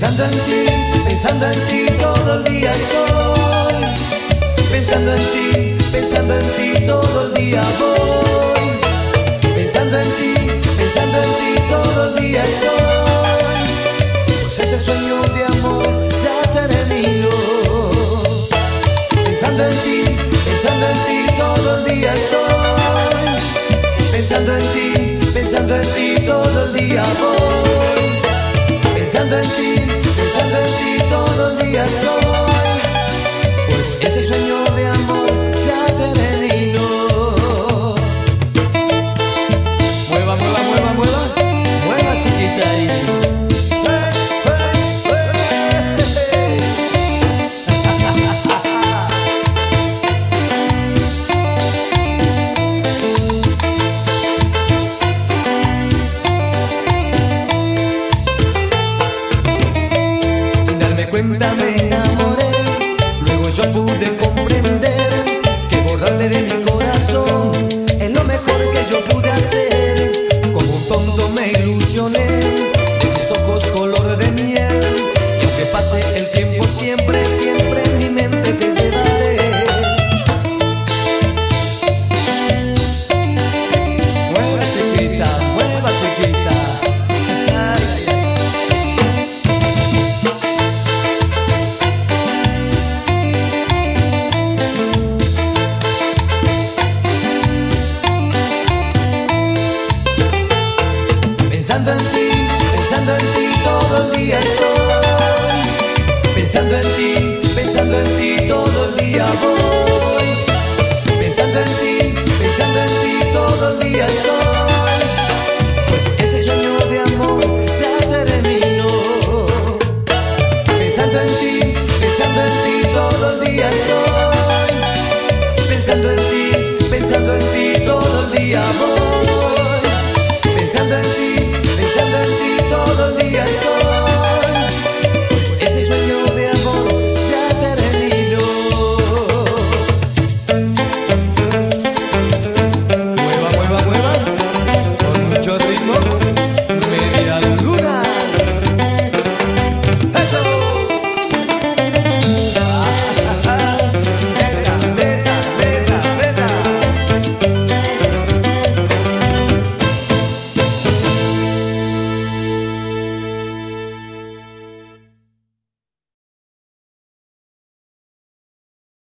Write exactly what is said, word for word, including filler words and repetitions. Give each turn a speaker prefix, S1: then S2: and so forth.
S1: Pensando en ti, pensando en ti todo el día estoy. Pensando en ti, pensando en ti todo el día voy. Pensando en ti, pensando en ti todo el día estoy. Pues este sueño de amor ya terminó. Pensando en ti, pensando en ti todo el día estoy. Pensando en ti, pensando en ti todo el día voy. Pensando en ti, pensando en ti todo el día estoy. Pues este sueño de amor ya terminó. Mueva, mueva, mueva, mueva, mueva chiquita ahí. Cuenta me enamoré, luego yo pude comprender que borrarte de mi corazón es lo mejor que yo pude hacer. Como un tonto me ilusioné de tus ojos color de miel, y aunque pase el tiempo siempre, siempre en mi mente te llevaré. Mueva chiquita, mueva chiquita. Ay, ay, ay. Pensando en ti, pensando en ti todo el día estoy. Pensando en ti, pensando en ti todo el día voy. Pensando en ti, pensando en ti todo el día estoy. Pues este sueño de amor ya terminó. Pensando en ti, pensando en ti todo el día estoy. Pensando en ti, pensando en ti todo el día voy. Pensando en ti, pensando en ti todo el día estoy.